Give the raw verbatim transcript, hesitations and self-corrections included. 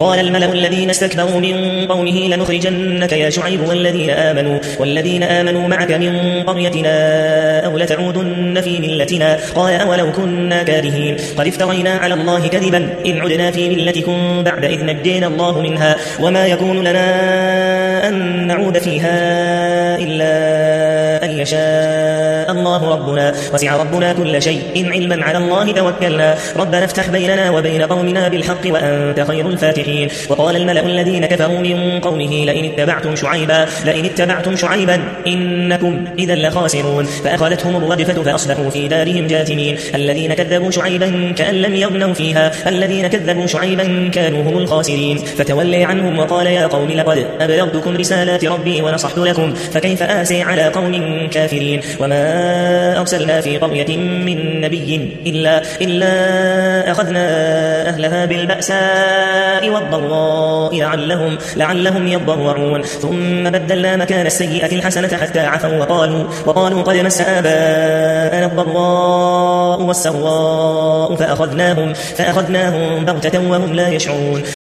قال الملأ الذين استكبروا من قومه لنخرجنك يا شعيب والذين آمنوا والذين آمنوا معك من قريتنا أو لتعودن في ملتنا قال أولو كنا كارهين قد افترينا على الله كذبا إن عدنا في ملتكم بعد إذ نجينا الله منها وما يكون لنا أن نعود فيها إلا أن يشاء الله ربنا وسع ربنا كل شيء إن علما على الله توكلنا ربنا افتح بيننا وبين قومنا بالحق وأنت خير الفاتحين وقال الملأ الذين كفروا من قومه لئن اتبعتم شعيبا لئن اتبعتم شعيبا إنكم إذا لخاسرون فأخذتهم الرجفة فأصبحوا في دارهم جاثمين الذين كذبوا شعيبا كأن لم يغنوا فيها الذين كذبوا شعيبا كانوا هم الخاسرين فتولي عنهم وقال يا قوم لقد أبلغتكم رسالات ربي ونصحت لكم فكيف آسي على قوم كافرين وما أرسلنا في قرية من نبي إلا, إلا أخذنا أهلها بالبأساء والضراء لعلهم, لعلهم يضرعون ثم بدلنا مكان السيئة الحسنة حتى عفوا وقالوا, وقالوا قد مس آباءنا الضراء والسراء فأخذناهم, فأخذناهم بغتة وهم لا يشعرون